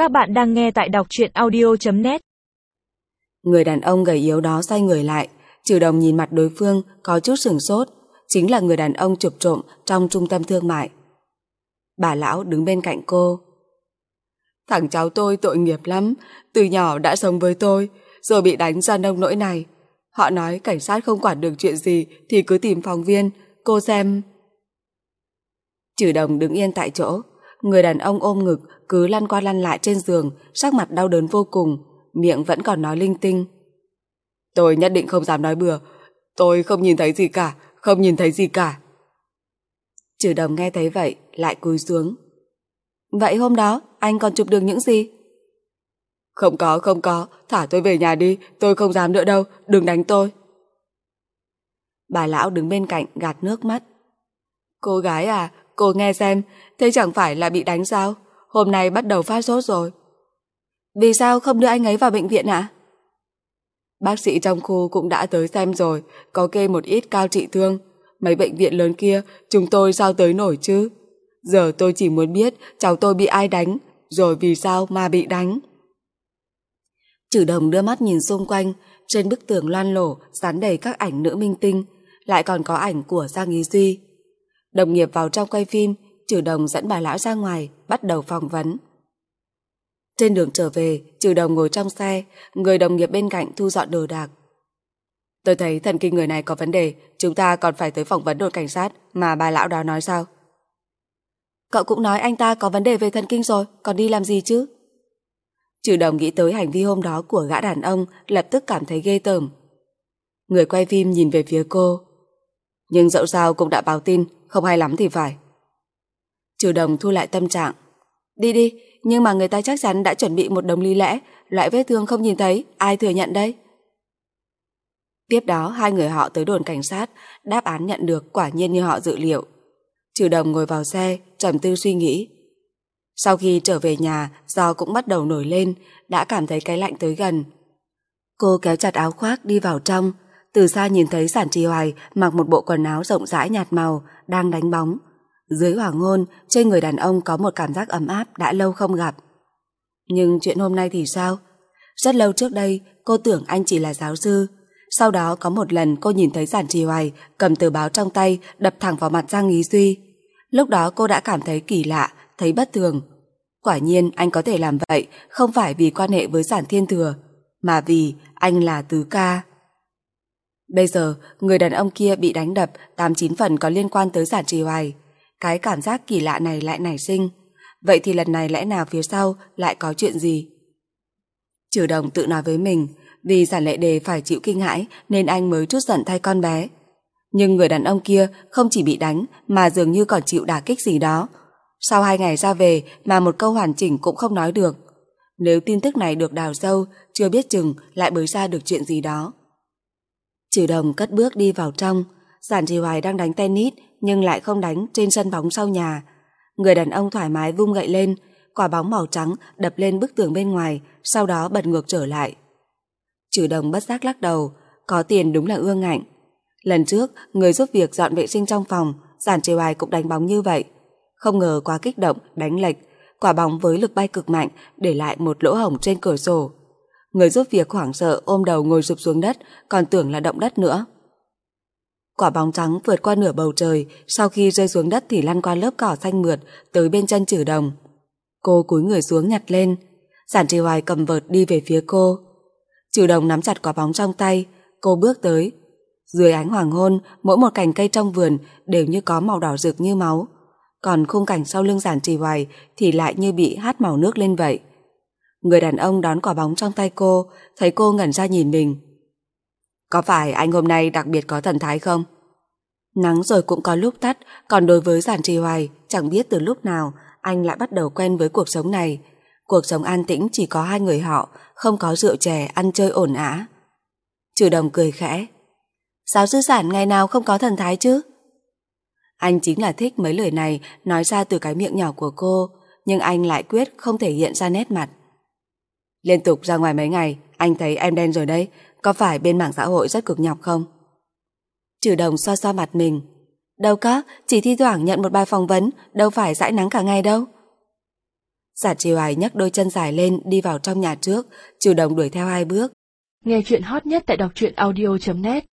Các bạn đang nghe tại đọc truyện audio.net. Người đàn ông gầy yếu đó xoay người lại, Trừ Đồng nhìn mặt đối phương có chút sửng sốt, chính là người đàn ông chụp trộm trong trung tâm thương mại. Bà lão đứng bên cạnh cô. Thằng cháu tôi tội nghiệp lắm, từ nhỏ đã sống với tôi, rồi bị đánh ra nông nỗi này. Họ nói cảnh sát không quản được chuyện gì thì cứ tìm phóng viên, cô xem. Trừ Đồng đứng yên tại chỗ, người đàn ông ôm ngực cứ lăn qua lăn lại trên giường, sắc mặt đau đớn vô cùng, miệng vẫn còn nói linh tinh. Tôi nhất định không dám nói bừa, tôi không nhìn thấy gì cả, không nhìn thấy gì cả. Trừ Đồng nghe thấy vậy, lại cúi xuống. Vậy hôm đó, anh còn chụp được những gì? Không có, thả tôi về nhà đi, tôi không dám nữa đâu, đừng đánh tôi. Bà lão đứng bên cạnh gạt nước mắt. Cô gái à, cô nghe xem, thế chẳng phải là bị đánh sao? Hôm nay bắt đầu phát sốt rồi. Vì sao không đưa anh ấy vào bệnh viện ạ? Bác sĩ trong khu cũng đã tới xem rồi, có kê một ít cao trị thương. Mấy bệnh viện lớn kia, chúng tôi sao tới nổi chứ? Giờ tôi chỉ muốn biết cháu tôi bị ai đánh, rồi vì sao mà bị đánh. Trừ Đồng đưa mắt nhìn xung quanh, trên bức tường loang lổ dán đầy các ảnh nữ minh tinh, lại còn có ảnh của Giang Ý Duy. Đồng nghiệp vào trong quay phim, Trừ Đồng dẫn bà lão ra ngoài, bắt đầu phỏng vấn. Trên đường trở về, Trừ Đồng ngồi trong xe, người đồng nghiệp bên cạnh thu dọn đồ đạc. Tôi thấy thần kinh người này có vấn đề, chúng ta còn phải tới phỏng vấn đồn cảnh sát mà bà lão đó nói sao? Cậu cũng nói anh ta có vấn đề về thần kinh rồi, còn đi làm gì chứ? Trừ Đồng nghĩ tới hành vi hôm đó của gã đàn ông, lập tức cảm thấy ghê tởm. Người quay phim nhìn về phía cô. Nhưng dẫu sao cũng đã báo tin, không hay lắm thì phải. Trừ Đồng thu lại tâm trạng. Đi đi, nhưng mà người ta chắc chắn đã chuẩn bị một đống lý lẽ, loại vết thương không nhìn thấy, ai thừa nhận đây? Tiếp đó hai người họ tới đồn cảnh sát, đáp án nhận được quả nhiên như họ dự liệu. Trừ Đồng ngồi vào xe, trầm tư suy nghĩ. Sau khi trở về nhà, gió cũng bắt đầu nổi lên, đã cảm thấy cái lạnh tới gần. Cô kéo chặt áo khoác đi vào trong, từ xa nhìn thấy Giản Trì Hoài mặc một bộ quần áo rộng rãi nhạt màu, đang đánh bóng. Dưới hoàng hôn, trên người đàn ông có một cảm giác ấm áp đã lâu không gặp. Nhưng chuyện hôm nay thì sao? Rất lâu trước đây, cô tưởng anh chỉ là giáo sư. Sau đó có một lần cô nhìn thấy Giản Trì Hoài cầm tờ báo trong tay đập thẳng vào mặt Giang Ý Duy. Lúc đó cô đã cảm thấy kỳ lạ, thấy bất thường. Quả nhiên anh có thể làm vậy không phải vì quan hệ với Giản Thiên Thừa, mà vì anh là tứ ca. Bây giờ, người đàn ông kia bị đánh đập 8-9 phần có liên quan tới Giản Trì Hoài. Cái cảm giác kỳ lạ này lại nảy sinh. Vậy thì lần này lẽ nào phía sau lại có chuyện gì? Trừ Đồng tự nói với mình, vì Giản Lệ Đề phải chịu kinh hãi nên anh mới trút giận thay con bé. Nhưng người đàn ông kia không chỉ bị đánh mà dường như còn chịu đả kích gì đó. Sau 2 ngày ra về mà một câu hoàn chỉnh cũng không nói được. Nếu tin tức này được đào sâu, chưa biết chừng lại bới ra được chuyện gì đó. Trừ Đồng cất bước đi vào trong. Giản Trì Hoài đang đánh tennis nhưng lại không đánh trên sân bóng sau nhà. Người đàn ông thoải mái vung gậy lên, quả bóng màu trắng đập lên bức tường bên ngoài, sau đó bật ngược trở lại. Trừ Đồng bất giác lắc đầu, có tiền đúng là ương ngạnh. Lần trước, người giúp việc dọn vệ sinh trong phòng, Giản Trì Hoài cũng đánh bóng như vậy. Không ngờ quá kích động, đánh lệch, quả bóng với lực bay cực mạnh để lại một lỗ hổng trên cửa sổ. Người giúp việc hoảng sợ ôm đầu ngồi sụp xuống đất, còn tưởng là động đất nữa. Quả bóng trắng vượt qua nửa bầu trời, sau khi rơi xuống đất thì lăn qua lớp cỏ xanh mượt tới bên chân Trừ Đồng. Cô cúi người xuống nhặt lên. Giản Trì Hoài cầm vợt đi về phía cô. Trừ Đồng nắm chặt quả bóng trong tay, cô bước tới. Dưới ánh hoàng hôn, mỗi một cành cây trong vườn đều như có màu đỏ rực như máu. Còn khung cảnh sau lưng Giản Trì Hoài thì lại như bị hắt màu nước lên vậy. Người đàn ông đón quả bóng trong tay cô, thấy cô ngẩn ra nhìn mình. Có phải anh hôm nay đặc biệt có thần thái không? Nắng rồi cũng có lúc tắt, còn đối với Giản Trì Hoài, chẳng biết từ lúc nào anh lại bắt đầu quen với cuộc sống này. Cuộc sống an tĩnh chỉ có hai người họ, không có rượu chè, ăn chơi ổn ả. Trừ Đồng cười khẽ. Giáo sư Giản ngày nào không có thần thái chứ? Anh chính là thích mấy lời này nói ra từ cái miệng nhỏ của cô, nhưng anh lại quyết không thể hiện ra nét mặt. Liên tục ra ngoài mấy ngày, anh thấy em đen rồi đấy, có phải bên mảng xã hội rất cực nhọc không? Trừ Đồng xoa xoa mặt mình. Đâu có, chỉ thi thoảng nhận một bài phỏng vấn, đâu phải dãi nắng cả ngày đâu. Giả Chiều Ái nhấc đôi chân dài lên đi vào trong nhà trước, Trừ Đồng đuổi theo 2 bước. Nghe chuyện hot nhất tại đọc truyện audio.net